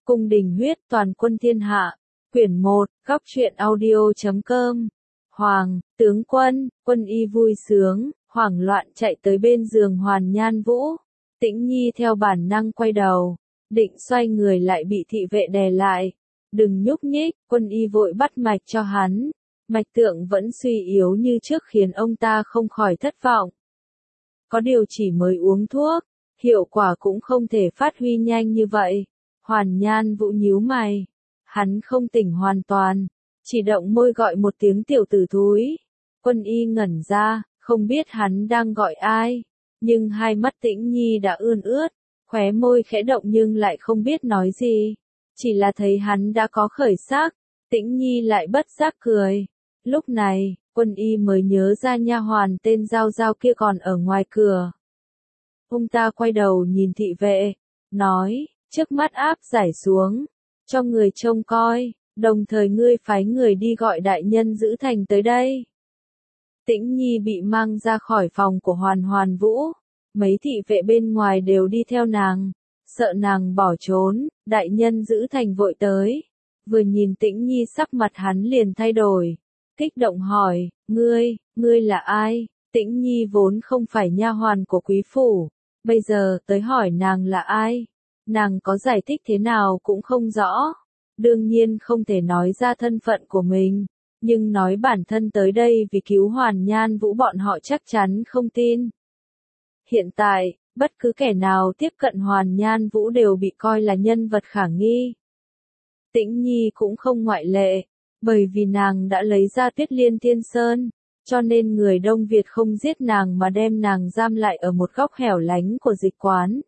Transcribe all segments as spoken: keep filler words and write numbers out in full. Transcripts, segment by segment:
Cung đình huyết toàn quân thiên hạ. Quyển một, góc truyện audio chấm com. Hoàng, tướng quân, Quân Y vui sướng, hoảng loạn chạy tới bên giường Hoàn Nhan Vũ. Tĩnh Nhi theo bản năng quay đầu, định xoay người lại bị thị vệ đè lại. Đừng nhúc nhích, Quân Y vội bắt mạch cho hắn. Mạch tượng vẫn suy yếu như trước khiến ông ta không khỏi thất vọng. Có điều chỉ mới uống thuốc, hiệu quả cũng không thể phát huy nhanh như vậy. Hoàn Nhan Vũ nhíu mày. Hắn không tỉnh hoàn toàn, chỉ động môi gọi một tiếng tiểu tử thúi. Quân Y ngẩn ra, không biết hắn đang gọi ai, nhưng hai mắt Tĩnh Nhi đã ươn ướt, khóe môi khẽ động nhưng lại không biết nói gì. Chỉ là thấy hắn đã có khởi sắc, Tĩnh Nhi lại bất giác cười. Lúc này, Quân Y mới nhớ ra nha hoàn tên Giao Giao kia còn ở ngoài cửa. Ông ta quay đầu nhìn thị vệ, nói, trước mắt áp giải xuống, cho người trông coi, đồng thời ngươi phái người đi gọi đại nhân giữ thành tới đây. Tĩnh Nhi bị mang ra khỏi phòng của Hoàn Hoàn Vũ, mấy thị vệ bên ngoài đều đi theo nàng, sợ nàng bỏ trốn, đại nhân giữ thành vội tới. Vừa nhìn Tĩnh Nhi sắc mặt hắn liền thay đổi, kích động hỏi, ngươi, ngươi là ai? Tĩnh Nhi vốn không phải nha hoàn của quý phủ, bây giờ tới hỏi nàng là ai? Nàng có giải thích thế nào cũng không rõ, đương nhiên không thể nói ra thân phận của mình, nhưng nói bản thân tới đây vì cứu Hoàn Nhan Vũ bọn họ chắc chắn không tin. Hiện tại, bất cứ kẻ nào tiếp cận Hoàn Nhan Vũ đều bị coi là nhân vật khả nghi. Tĩnh Nhi cũng không ngoại lệ, bởi vì nàng đã lấy ra Tuyết Liên Thiên Sơn, cho nên người Đông Việt không giết nàng mà đem nàng giam lại ở một góc hẻo lánh của dịch quán.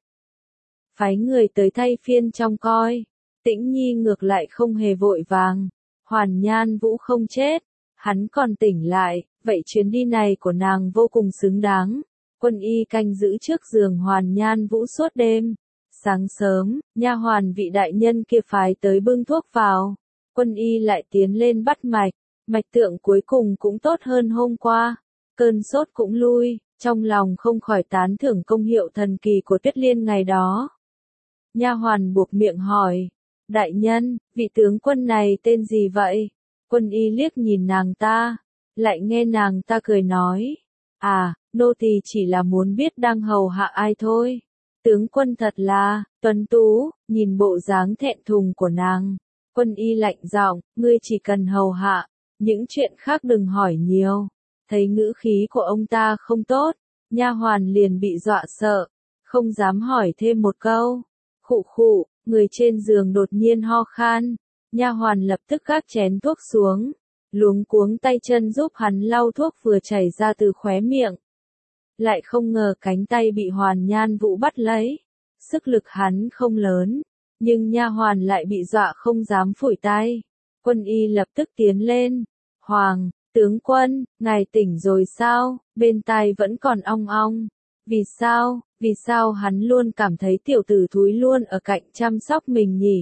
Phái người tới thay phiên trông coi. Tĩnh Nhi ngược lại không hề vội vàng. Hoàn Nhan Vũ không chết, hắn còn tỉnh lại, vậy chuyến đi này của nàng vô cùng xứng đáng. Quân Y canh giữ trước giường Hoàn Nhan Vũ suốt đêm. Sáng sớm, nha hoàn vị đại nhân kia phái tới bưng thuốc vào. Quân Y lại tiến lên bắt mạch, mạch tượng cuối cùng cũng tốt hơn hôm qua. Cơn sốt cũng lui, trong lòng không khỏi tán thưởng công hiệu thần kỳ của Tuyết Liên ngày đó. Nha hoàn buộc miệng hỏi, đại nhân, vị tướng quân này tên gì vậy? Quân Y liếc nhìn nàng ta, lại nghe nàng ta cười nói, à, nô tỳ chỉ là muốn biết đang hầu hạ ai thôi. Tướng quân thật là, tuấn tú, nhìn bộ dáng thẹn thùng của nàng. Quân Y lạnh giọng, ngươi chỉ cần hầu hạ, những chuyện khác đừng hỏi nhiều. Thấy ngữ khí của ông ta không tốt, nha hoàn liền bị dọa sợ, không dám hỏi thêm một câu. Khụ khụ, người trên giường đột nhiên ho khan, nha hoàn lập tức gác chén thuốc xuống, luống cuống tay chân giúp hắn lau thuốc vừa chảy ra từ khóe miệng. Lại không ngờ cánh tay bị Hoàn Nhan Vũ bắt lấy, sức lực hắn không lớn, nhưng nha hoàn lại bị dọa không dám phủi tay. Quân Y lập tức tiến lên, Hoàng, tướng quân, ngài tỉnh rồi sao? Bên tai vẫn còn ong ong. Vì sao, vì sao hắn luôn cảm thấy tiểu tử thúi luôn ở cạnh chăm sóc mình nhỉ?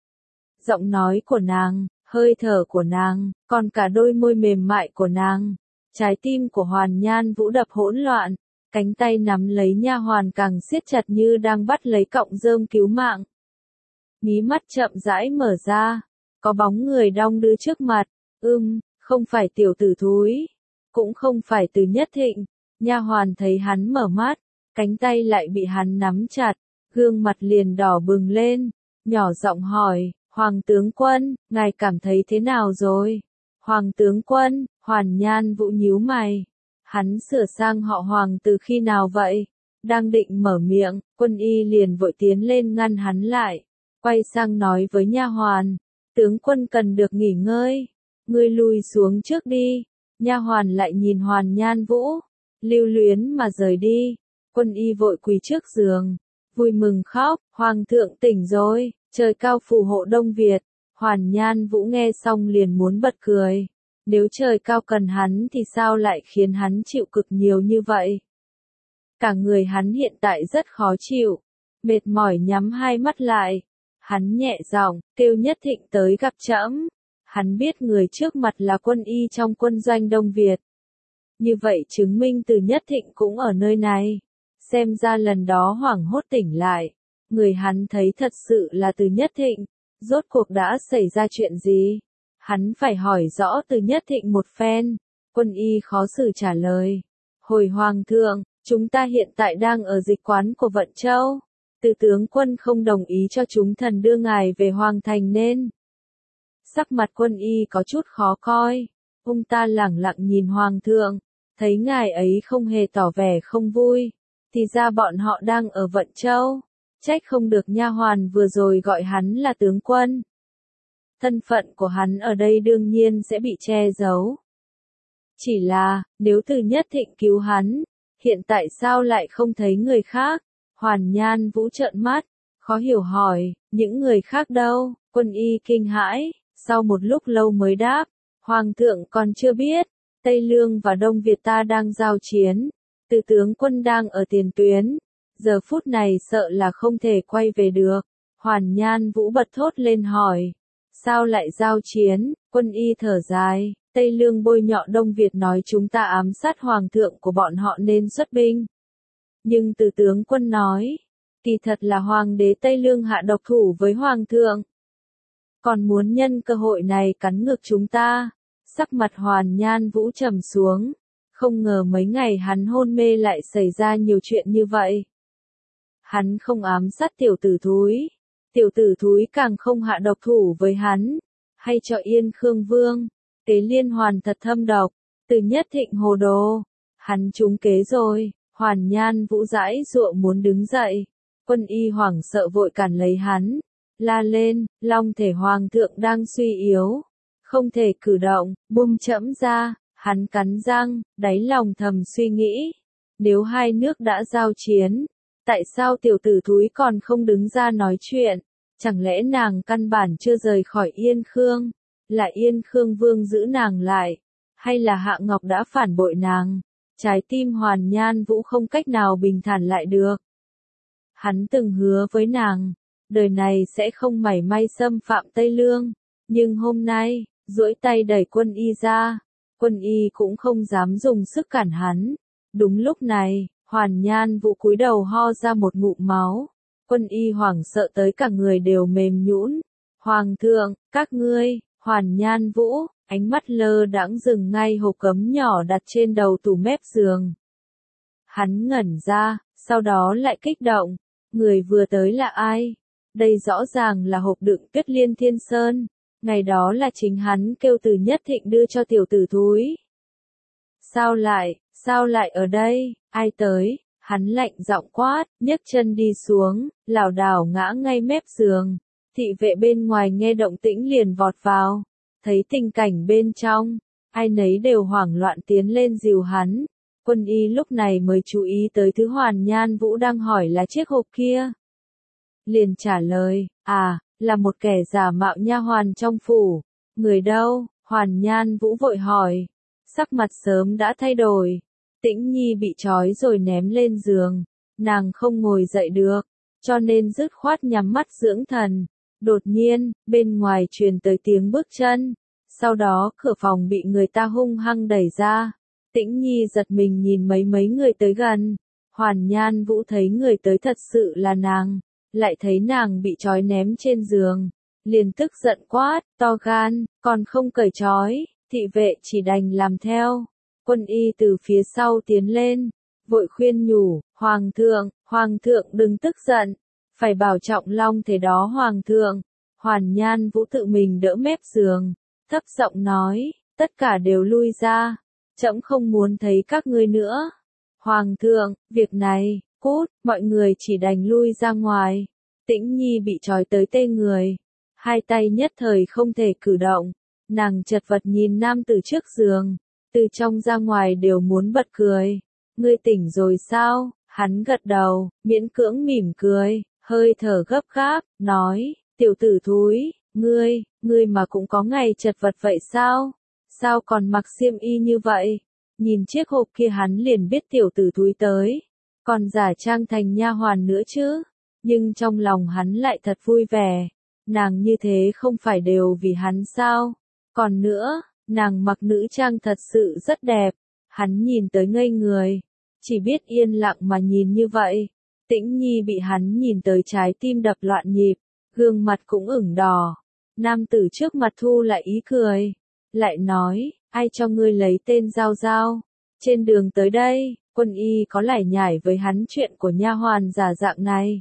Giọng nói của nàng, hơi thở của nàng, còn cả đôi môi mềm mại của nàng. Trái tim của Hoàn Nhan Vũ đập hỗn loạn, cánh tay nắm lấy nha hoàn càng siết chặt như đang bắt lấy cọng rơm cứu mạng. Mí mắt chậm rãi mở ra, có bóng người đong đưa trước mặt, ưm, không phải tiểu tử thúi, cũng không phải Từ Nhất Thịnh. Nha hoàn thấy hắn mở mắt, cánh tay lại bị hắn nắm chặt, gương mặt liền đỏ bừng lên, nhỏ giọng hỏi, Hoàng tướng quân, ngài cảm thấy thế nào rồi? Hoàng tướng quân, Hoàn Nhan Vũ nhíu mày. Hắn sửa sang họ Hoàng từ khi nào vậy? Đang định mở miệng, Quân Y liền vội tiến lên ngăn hắn lại, quay sang nói với nha hoàn, tướng quân cần được nghỉ ngơi, ngươi lui xuống trước đi. Nha hoàn lại nhìn Hoàn Nhan Vũ, lưu luyến mà rời đi. Quân Y vội quỳ trước giường, vui mừng khóc, Hoàng thượng tỉnh rồi, trời cao phù hộ Đông Việt. Hoàn Nhan Vũ nghe xong liền muốn bật cười, nếu trời cao cần hắn thì sao lại khiến hắn chịu cực nhiều như vậy? Cả người hắn hiện tại rất khó chịu, mệt mỏi nhắm hai mắt lại, hắn nhẹ giọng kêu Nhất Thịnh tới gặp trẫm. Hắn biết người trước mặt là Quân Y trong quân doanh Đông Việt. Như vậy chứng minh Từ Nhất Thịnh cũng ở nơi này. Xem ra lần đó hoảng hốt tỉnh lại, người hắn thấy thật sự là Từ Nhất Thịnh. Rốt cuộc đã xảy ra chuyện gì? Hắn phải hỏi rõ từ Nhất Thịnh một phen. Quân y khó xử trả lời. Hồi hoàng thượng, chúng ta hiện tại đang ở dịch quán của Vận Châu. Từ tướng quân không đồng ý cho chúng thần đưa ngài về hoàng thành nên. Sắc mặt quân y có chút khó coi. Ông ta lẳng lặng nhìn hoàng thượng. Thấy ngài ấy không hề tỏ vẻ không vui. Thì ra bọn họ đang ở Vận Châu. Trách không được nha hoàn vừa rồi gọi hắn là tướng quân. Thân phận của hắn ở đây đương nhiên sẽ bị che giấu. Chỉ là, nếu từ Nhất Thịnh cứu hắn, hiện tại sao lại không thấy người khác? Hoàn Nhan Vũ trợn mắt, khó hiểu hỏi, những người khác đâu? Quân y kinh hãi, sau một lúc lâu mới đáp, Hoàng thượng còn chưa biết, Tây Lương và Đông Việt ta đang giao chiến, từ tướng quân đang ở tiền tuyến, giờ phút này sợ là không thể quay về được. Hoàn Nhan Vũ bật thốt lên hỏi, sao lại giao chiến? Quân y thở dài, Tây Lương bôi nhọ Đông Việt nói chúng ta ám sát hoàng thượng của bọn họ nên xuất binh. Nhưng từ tướng quân nói, kỳ thật là hoàng đế Tây Lương hạ độc thủ với hoàng thượng. Còn muốn nhân cơ hội này cắn ngược chúng ta. Sắc mặt Hoàn Nhan Vũ trầm xuống, không ngờ mấy ngày hắn hôn mê lại xảy ra nhiều chuyện như vậy. Hắn không ám sát tiểu tử thúi, tiểu tử thúi càng không hạ độc thủ với hắn, hay cho Yên Khương Vương, kế liên hoàn thật thâm độc, từ Nhất Thịnh hồ đồ, hắn trúng kế rồi. Hoàn Nhan Vũ dãi dụa muốn đứng dậy, quân y hoảng sợ vội cản lấy hắn, la lên, long thể hoàng thượng đang suy yếu, không thể cử động, buông trẫm ra. Hắn cắn răng, đáy lòng thầm suy nghĩ, nếu hai nước đã giao chiến, tại sao tiểu tử thúi còn không đứng ra nói chuyện? Chẳng lẽ nàng căn bản chưa rời khỏi Yên Khương, là Yên Khương Vương giữ nàng lại, hay là Hạ Ngọc đã phản bội nàng? Trái tim Hoàn Nhan Vũ không cách nào bình thản lại được. Hắn từng hứa với nàng, đời này sẽ không mảy may xâm phạm Tây Lương, nhưng hôm nay, duỗi tay đẩy quân y ra, quân y cũng không dám dùng sức cản hắn. Đúng lúc này, Hoàn Nhan Vũ cúi đầu ho ra một ngụm máu, quân y hoảng sợ tới cả người đều mềm nhũn. Hoàng thượng, các ngươi, Hoàn Nhan Vũ, ánh mắt lơ đãng dừng ngay hộp cấm nhỏ đặt trên đầu tủ mép giường. Hắn ngẩn ra, sau đó lại kích động, người vừa tới là ai? Đây rõ ràng là hộp đựng Tuyết Liên Thiên Sơn, ngày đó là chính hắn kêu từ Nhất Thịnh đưa cho tiểu tử thúi. Sao lại, sao lại ở đây, ai tới? Hắn lạnh giọng quát, nhấc chân đi xuống, lảo đảo ngã ngay mép giường. Thị vệ bên ngoài nghe động tĩnh liền vọt vào, thấy tình cảnh bên trong, ai nấy đều hoảng loạn tiến lên dìu hắn. Quân y lúc này mới chú ý tới thứ Hoàn Nhan Vũ đang hỏi là chiếc hộp kia. Liền trả lời, à, là một kẻ giả mạo nha hoàn trong phủ. Người đâu? Hoàn Nhan Vũ vội hỏi. Sắc mặt sớm đã thay đổi. Tĩnh Nhi bị trói rồi ném lên giường. Nàng không ngồi dậy được, cho nên dứt khoát nhắm mắt dưỡng thần. Đột nhiên, bên ngoài truyền tới tiếng bước chân. Sau đó cửa phòng bị người ta hung hăng đẩy ra. Tĩnh Nhi giật mình nhìn mấy mấy người tới gần. Hoàn Nhan Vũ thấy người tới thật sự là nàng, lại thấy nàng bị trói ném trên giường, liền tức giận quát, to gan, còn không cởi trói. Thị vệ chỉ đành làm theo. Quân y từ phía sau tiến lên, vội khuyên nhủ, Hoàng thượng, Hoàng thượng đừng tức giận, phải bảo trọng long thể đó Hoàng thượng. Hoàn Nhan Vũ tự mình đỡ mép giường, thấp giọng nói, tất cả đều lui ra, trẫm không muốn thấy các ngươi nữa. Hoàng thượng, việc này, cút, mọi người chỉ đành lui ra ngoài. Tĩnh Nhi bị trói tới tê người, hai tay nhất thời không thể cử động, nàng chật vật nhìn nam tử trước giường, từ trong ra ngoài đều muốn bật cười. Ngươi tỉnh rồi sao? Hắn gật đầu, miễn cưỡng mỉm cười, hơi thở gấp gáp, nói, tiểu tử thúi, ngươi, ngươi mà cũng có ngày chật vật vậy sao? Sao còn mặc xiêm y như vậy? Nhìn chiếc hộp kia hắn liền biết tiểu tử thúi tới, còn giả trang thành nha hoàn nữa chứ. Nhưng trong lòng hắn lại thật vui vẻ, nàng như thế không phải đều vì hắn sao? Còn nữa, nàng mặc nữ trang thật sự rất đẹp, hắn nhìn tới ngây người, chỉ biết yên lặng mà nhìn như vậy. Tĩnh Nhi bị hắn nhìn tới trái tim đập loạn nhịp, gương mặt cũng ửng đỏ. Nam tử trước mặt thu lại ý cười, lại nói, ai cho ngươi lấy tên Giao Giao? Trên đường tới đây, Quân Y có lải nhải với hắn chuyện của nha hoàn giả dạng này.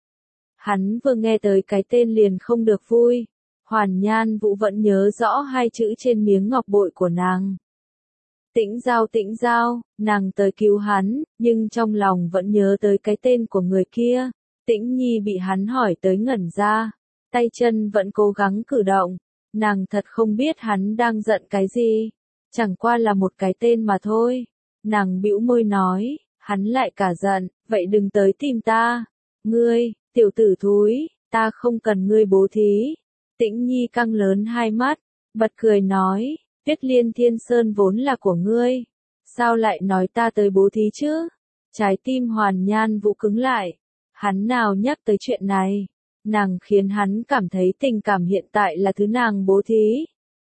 Hắn vừa nghe tới cái tên liền không được vui. Hoàn Nhan Vũ vẫn nhớ rõ hai chữ trên miếng ngọc bội của nàng. Tĩnh Giao Tĩnh Giao, nàng tới cứu hắn, nhưng trong lòng vẫn nhớ tới cái tên của người kia. Tĩnh Nhi bị hắn hỏi tới ngẩn ra, tay chân vẫn cố gắng cử động, nàng thật không biết hắn đang giận cái gì, chẳng qua là một cái tên mà thôi. Nàng bĩu môi nói, hắn lại cả giận, vậy đừng tới tìm ta. Ngươi, tiểu tử thúi, ta không cần ngươi bố thí. Tĩnh Nhi căng lớn hai mắt, bật cười nói, Tuyết Liên Thiên Sơn vốn là của ngươi, sao lại nói ta tới bố thí chứ? Trái tim Hoàn Nhan Vũ cứng lại, hắn nào nhắc tới chuyện này, nàng khiến hắn cảm thấy tình cảm hiện tại là thứ nàng bố thí.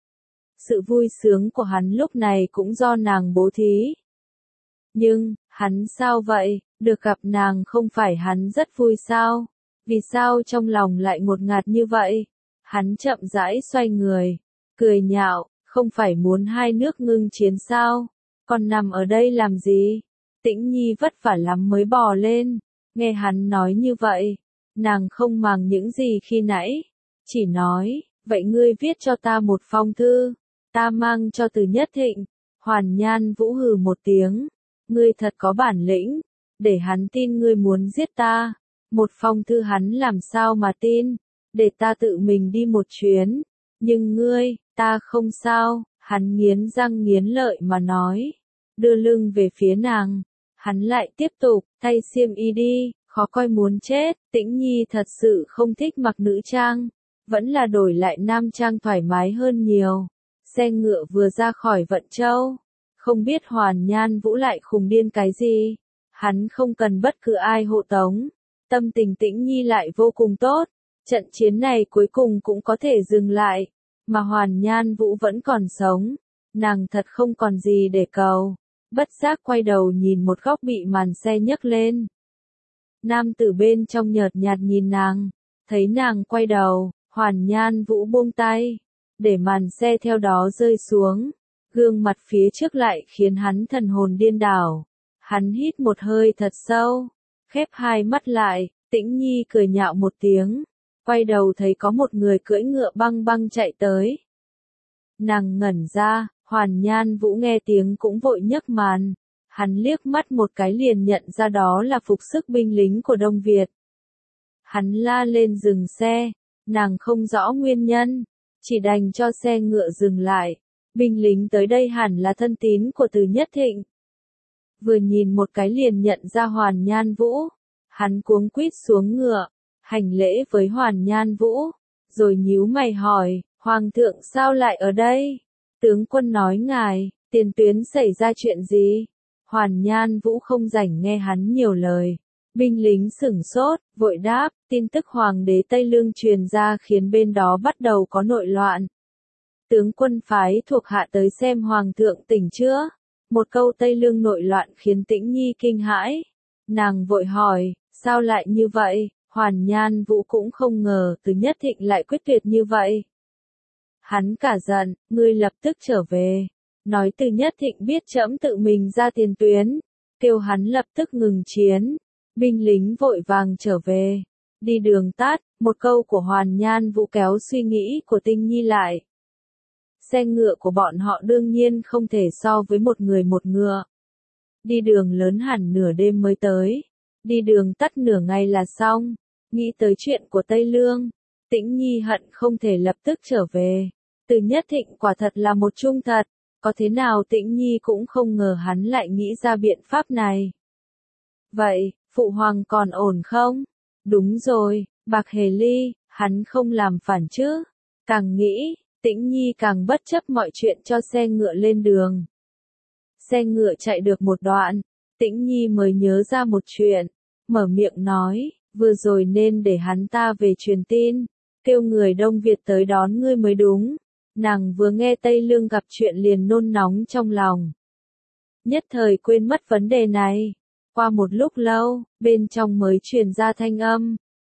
Sự vui sướng của hắn lúc này cũng do nàng bố thí. Nhưng, hắn sao vậy, được gặp nàng không phải hắn rất vui sao? Vì sao trong lòng lại ngột ngạt như vậy? Hắn chậm rãi xoay người, cười nhạo, không phải muốn hai nước ngưng chiến sao? Còn nằm ở đây làm gì? Tĩnh Nhi vất vả lắm mới bò lên, nghe hắn nói như vậy, nàng không màng những gì khi nãy, chỉ nói, vậy ngươi viết cho ta một phong thư, ta mang cho Từ Nhất Thịnh. Hoàn Nhan Vũ hừ một tiếng, ngươi thật có bản lĩnh, để hắn tin ngươi muốn giết ta. Một phong thư hắn làm sao mà tin, để ta tự mình đi một chuyến, nhưng ngươi, ta không sao. Hắn nghiến răng nghiến lợi mà nói, đưa lưng về phía nàng, hắn lại tiếp tục, thay xiêm y đi, khó coi muốn chết. Tĩnh Nhi thật sự không thích mặc nữ trang, vẫn là đổi lại nam trang thoải mái hơn nhiều. Xe ngựa vừa ra khỏi Vận Châu, không biết Hoàn Nhan Vũ lại khùng điên cái gì, hắn không cần bất cứ ai hộ tống, tâm tình Tĩnh Nhi lại vô cùng tốt, trận chiến này cuối cùng cũng có thể dừng lại, mà Hoàn Nhan Vũ vẫn còn sống, nàng thật không còn gì để cầu, bất giác quay đầu nhìn một góc bị màn xe nhấc lên. Nam tử bên trong nhợt nhạt nhìn nàng, thấy nàng quay đầu, Hoàn Nhan Vũ buông tay, để màn xe theo đó rơi xuống, gương mặt phía trước lại khiến hắn thần hồn điên đảo. Hắn hít một hơi thật sâu, khép hai mắt lại, Tĩnh Nhi cười nhạo một tiếng, quay đầu thấy có một người cưỡi ngựa băng băng chạy tới. Nàng ngẩn ra, Hoàn Nhan Vũ nghe tiếng cũng vội nhấc màn, hắn liếc mắt một cái liền nhận ra đó là phục sức binh lính của Đông Việt. Hắn la lên dừng xe, nàng không rõ nguyên nhân, chỉ đành cho xe ngựa dừng lại. Binh lính tới đây hẳn là thân tín của Từ Nhất Thịnh. Vừa nhìn một cái liền nhận ra Hoàn Nhan Vũ, hắn cuống quýt xuống ngựa, hành lễ với Hoàn Nhan Vũ, rồi nhíu mày hỏi, Hoàng thượng sao lại ở đây? Tướng quân nói ngài, tiền tuyến xảy ra chuyện gì? Hoàn Nhan Vũ không rảnh nghe hắn nhiều lời. Binh lính sửng sốt, vội đáp, tin tức Hoàng đế Tây Lương truyền ra khiến bên đó bắt đầu có nội loạn. Tướng quân phái thuộc hạ tới xem Hoàng thượng tỉnh chưa? Một câu Tây Lương nội loạn khiến Tĩnh Nhi kinh hãi. Nàng vội hỏi, sao lại như vậy? Hoàn Nhan Vũ cũng không ngờ Từ Nhất Thịnh lại quyết tuyệt như vậy. Hắn cả giận, ngươi lập tức trở về. Nói Từ Nhất Thịnh biết trẫm tự mình ra tiền tuyến, kêu hắn lập tức ngừng chiến. Binh lính vội vàng trở về. Đi đường tắt, một câu của Hoàn Nhan Vũ kéo suy nghĩ của Tĩnh Nhi lại. Xe ngựa của bọn họ đương nhiên không thể so với một người một ngựa. Đi đường lớn hẳn nửa đêm mới tới. Đi đường tắt nửa ngày là xong. Nghĩ tới chuyện của Tây Lương, Tĩnh Nhi hận không thể lập tức trở về. Từ Nhất Thịnh quả thật là một trung thật. Có thế nào Tĩnh Nhi cũng không ngờ hắn lại nghĩ ra biện pháp này. Vậy, Phụ Hoàng còn ổn không? Đúng rồi, Bạc Hề Ly, hắn không làm phản chứ? Càng nghĩ, Tĩnh Nhi càng bất chấp mọi chuyện cho xe ngựa lên đường. Xe ngựa chạy được một đoạn, Tĩnh Nhi mới nhớ ra một chuyện, mở miệng nói, vừa rồi nên để hắn ta về truyền tin, kêu người Đông Việt tới đón ngươi mới đúng. Nàng vừa nghe Tây Lương gặp chuyện liền nôn nóng trong lòng. Nhất thời quên mất vấn đề này. Qua một lúc lâu, bên trong mới truyền ra thanh âm,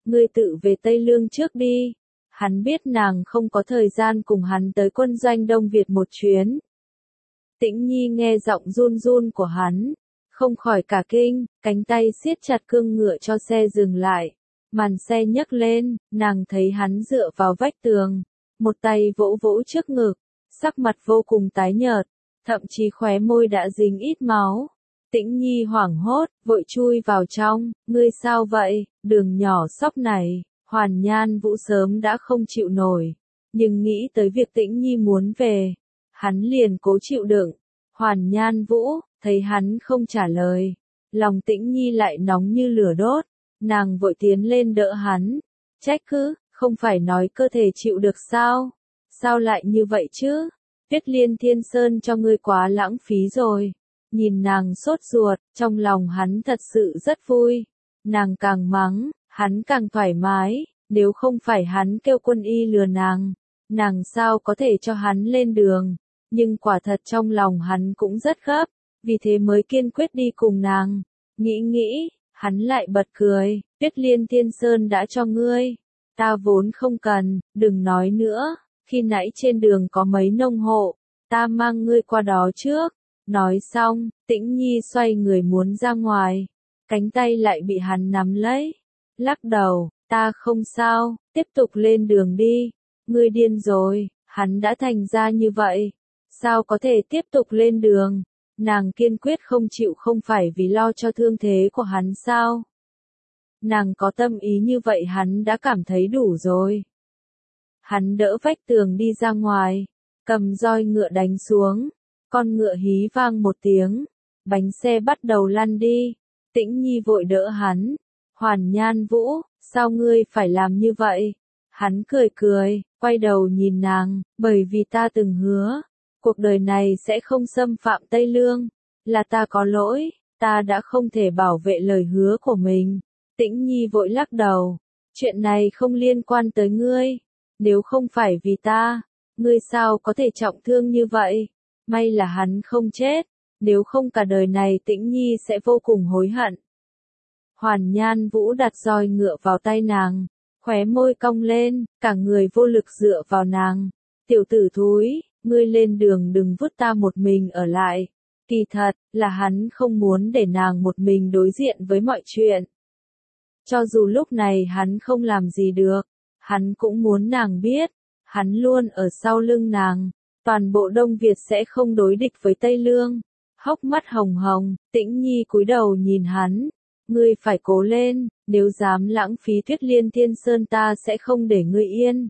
ngươi tự về Tây Lương trước đi. Hắn biết nàng không có thời gian cùng hắn tới quân doanh Đông Việt một chuyến. Tĩnh Nhi nghe giọng run run của hắn, không khỏi cả kinh, cánh tay siết chặt cương ngựa cho xe dừng lại. Màn xe nhấc lên, nàng thấy hắn dựa vào vách tường, một tay vỗ vỗ trước ngực, sắc mặt vô cùng tái nhợt, thậm chí khóe môi đã dính ít máu. Tĩnh Nhi hoảng hốt, vội chui vào trong, ngươi sao vậy, đường nhỏ xóc này. Hoàn Nhan Vũ sớm đã không chịu nổi, nhưng nghĩ tới việc Tĩnh Nhi muốn về, hắn liền cố chịu đựng. Hoàn Nhan Vũ, thấy hắn không trả lời, lòng Tĩnh Nhi lại nóng như lửa đốt, nàng vội tiến lên đỡ hắn, trách cứ, không phải nói cơ thể chịu được sao, sao lại như vậy chứ, Tuyết Liên Thiên Sơn cho ngươi quá lãng phí rồi. Nhìn nàng sốt ruột, trong lòng hắn thật sự rất vui, nàng càng mắng, hắn càng thoải mái, nếu không phải hắn kêu quân y lừa nàng, nàng sao có thể cho hắn lên đường, nhưng quả thật trong lòng hắn cũng rất gấp, vì thế mới kiên quyết đi cùng nàng. Nghĩ nghĩ, hắn lại bật cười, Tuyết Liên Thiên Sơn đã cho ngươi, ta vốn không cần, đừng nói nữa, khi nãy trên đường có mấy nông hộ, ta mang ngươi qua đó trước. Nói xong, Tĩnh Nhi xoay người muốn ra ngoài, cánh tay lại bị hắn nắm lấy, lắc đầu, ta không sao, tiếp tục lên đường đi, ngươi điên rồi, hắn đã thành ra như vậy, sao có thể tiếp tục lên đường, nàng kiên quyết không chịu, không phải vì lo cho thương thế của hắn sao, nàng có tâm ý như vậy hắn đã cảm thấy đủ rồi. Hắn đỡ vách tường đi ra ngoài, cầm roi ngựa đánh xuống. Con ngựa hí vang một tiếng, bánh xe bắt đầu lăn đi, Tĩnh Nhi vội đỡ hắn, Hoàn Nhan Vũ, sao ngươi phải làm như vậy? Hắn cười cười, quay đầu nhìn nàng, bởi vì ta từng hứa, cuộc đời này sẽ không xâm phạm Tây Lương, là ta có lỗi, ta đã không thể bảo vệ lời hứa của mình. Tĩnh Nhi vội lắc đầu, chuyện này không liên quan tới ngươi, nếu không phải vì ta, ngươi sao có thể trọng thương như vậy? May là hắn không chết, nếu không cả đời này Tĩnh Nhi sẽ vô cùng hối hận. Hoàn Nhan Vũ đặt roi ngựa vào tay nàng, khóe môi cong lên, cả người vô lực dựa vào nàng. Tiểu tử thúi, ngươi lên đường đừng vứt ta một mình ở lại. Kỳ thật, là hắn không muốn để nàng một mình đối diện với mọi chuyện. Cho dù lúc này hắn không làm gì được, hắn cũng muốn nàng biết, hắn luôn ở sau lưng nàng. Toàn bộ Đông Việt sẽ không đối địch với Tây Lương. Hốc mắt hồng hồng, Tĩnh Nhi cúi đầu nhìn hắn. Ngươi phải cố lên, nếu dám lãng phí Tuyết Liên Thiên Sơn ta sẽ không để ngươi yên.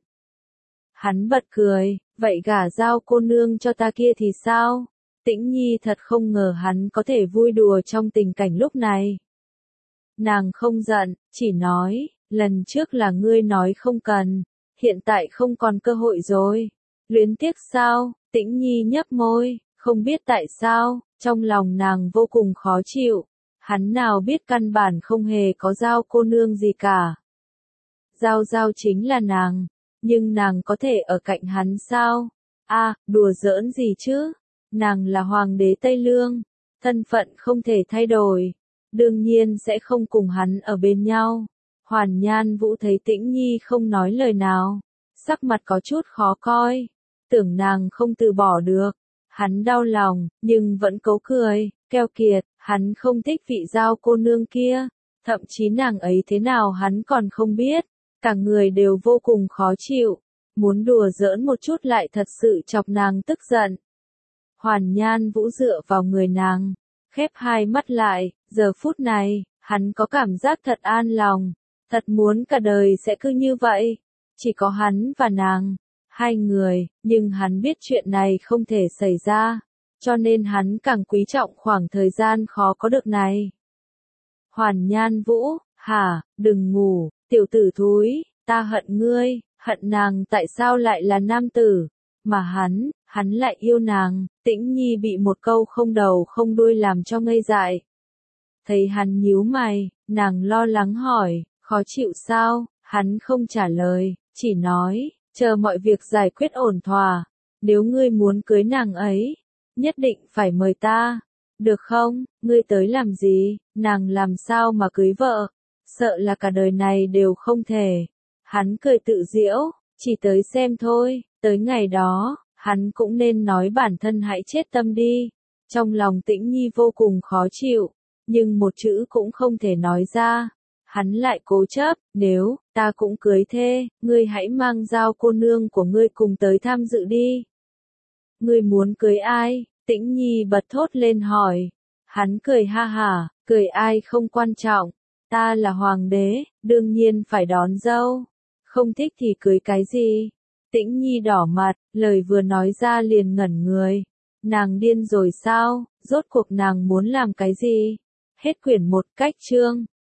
Hắn bật cười, vậy gả Giao cô nương cho ta kia thì sao? Tĩnh Nhi thật không ngờ hắn có thể vui đùa trong tình cảnh lúc này. Nàng không giận, chỉ nói, lần trước là ngươi nói không cần, hiện tại không còn cơ hội rồi. Luyến tiếc sao? Tĩnh Nhi nhấp môi, không biết tại sao, trong lòng nàng vô cùng khó chịu. Hắn nào biết căn bản không hề có Giao cô nương gì cả. Giao Giao chính là nàng, nhưng nàng có thể ở cạnh hắn sao? A, à, đùa giỡn gì chứ? Nàng là hoàng đế Tây Lương, thân phận không thể thay đổi, đương nhiên sẽ không cùng hắn ở bên nhau. Hoàn Nhan Vũ thấy Tĩnh Nhi không nói lời nào, sắc mặt có chút khó coi. Tưởng nàng không từ bỏ được, hắn đau lòng, nhưng vẫn cố cười, keo kiệt, hắn không thích vị Giao cô nương kia, thậm chí nàng ấy thế nào hắn còn không biết, cả người đều vô cùng khó chịu, muốn đùa giỡn một chút lại thật sự chọc nàng tức giận. Hoàn Nhan Vũ dựa vào người nàng, khép hai mắt lại, giờ phút này, hắn có cảm giác thật an lòng, thật muốn cả đời sẽ cứ như vậy, chỉ có hắn và nàng. Hai người, nhưng hắn biết chuyện này không thể xảy ra, cho nên hắn càng quý trọng khoảng thời gian khó có được này. Hoàn Nhan Vũ, hả, đừng ngủ, tiểu tử thúi, ta hận ngươi, hận nàng tại sao lại là nam tử, mà hắn, hắn lại yêu nàng. Tĩnh Nhi bị một câu không đầu không đuôi làm cho ngây dại. Thấy hắn nhíu mày, nàng lo lắng hỏi, khó chịu sao, hắn không trả lời, chỉ nói, chờ mọi việc giải quyết ổn thỏa, nếu ngươi muốn cưới nàng ấy, nhất định phải mời ta, được không, ngươi tới làm gì, nàng làm sao mà cưới vợ, sợ là cả đời này đều không thể. Hắn cười tự giễu, chỉ tới xem thôi, tới ngày đó, hắn cũng nên nói bản thân hãy chết tâm đi. Trong lòng Tĩnh Nhi vô cùng khó chịu, nhưng một chữ cũng không thể nói ra. Hắn lại cố chấp, nếu ta cũng cưới thê, ngươi hãy mang dao cô nương của ngươi cùng tới tham dự đi. Ngươi muốn cưới ai? Tĩnh Nhi bật thốt lên hỏi. Hắn cười ha hả, cười ai không quan trọng. Ta là hoàng đế, đương nhiên phải đón dâu. Không thích thì cưới cái gì? Tĩnh Nhi đỏ mặt, lời vừa nói ra liền ngẩn người. Nàng điên rồi sao? Rốt cuộc nàng muốn làm cái gì? Hết quyển một. Cách chương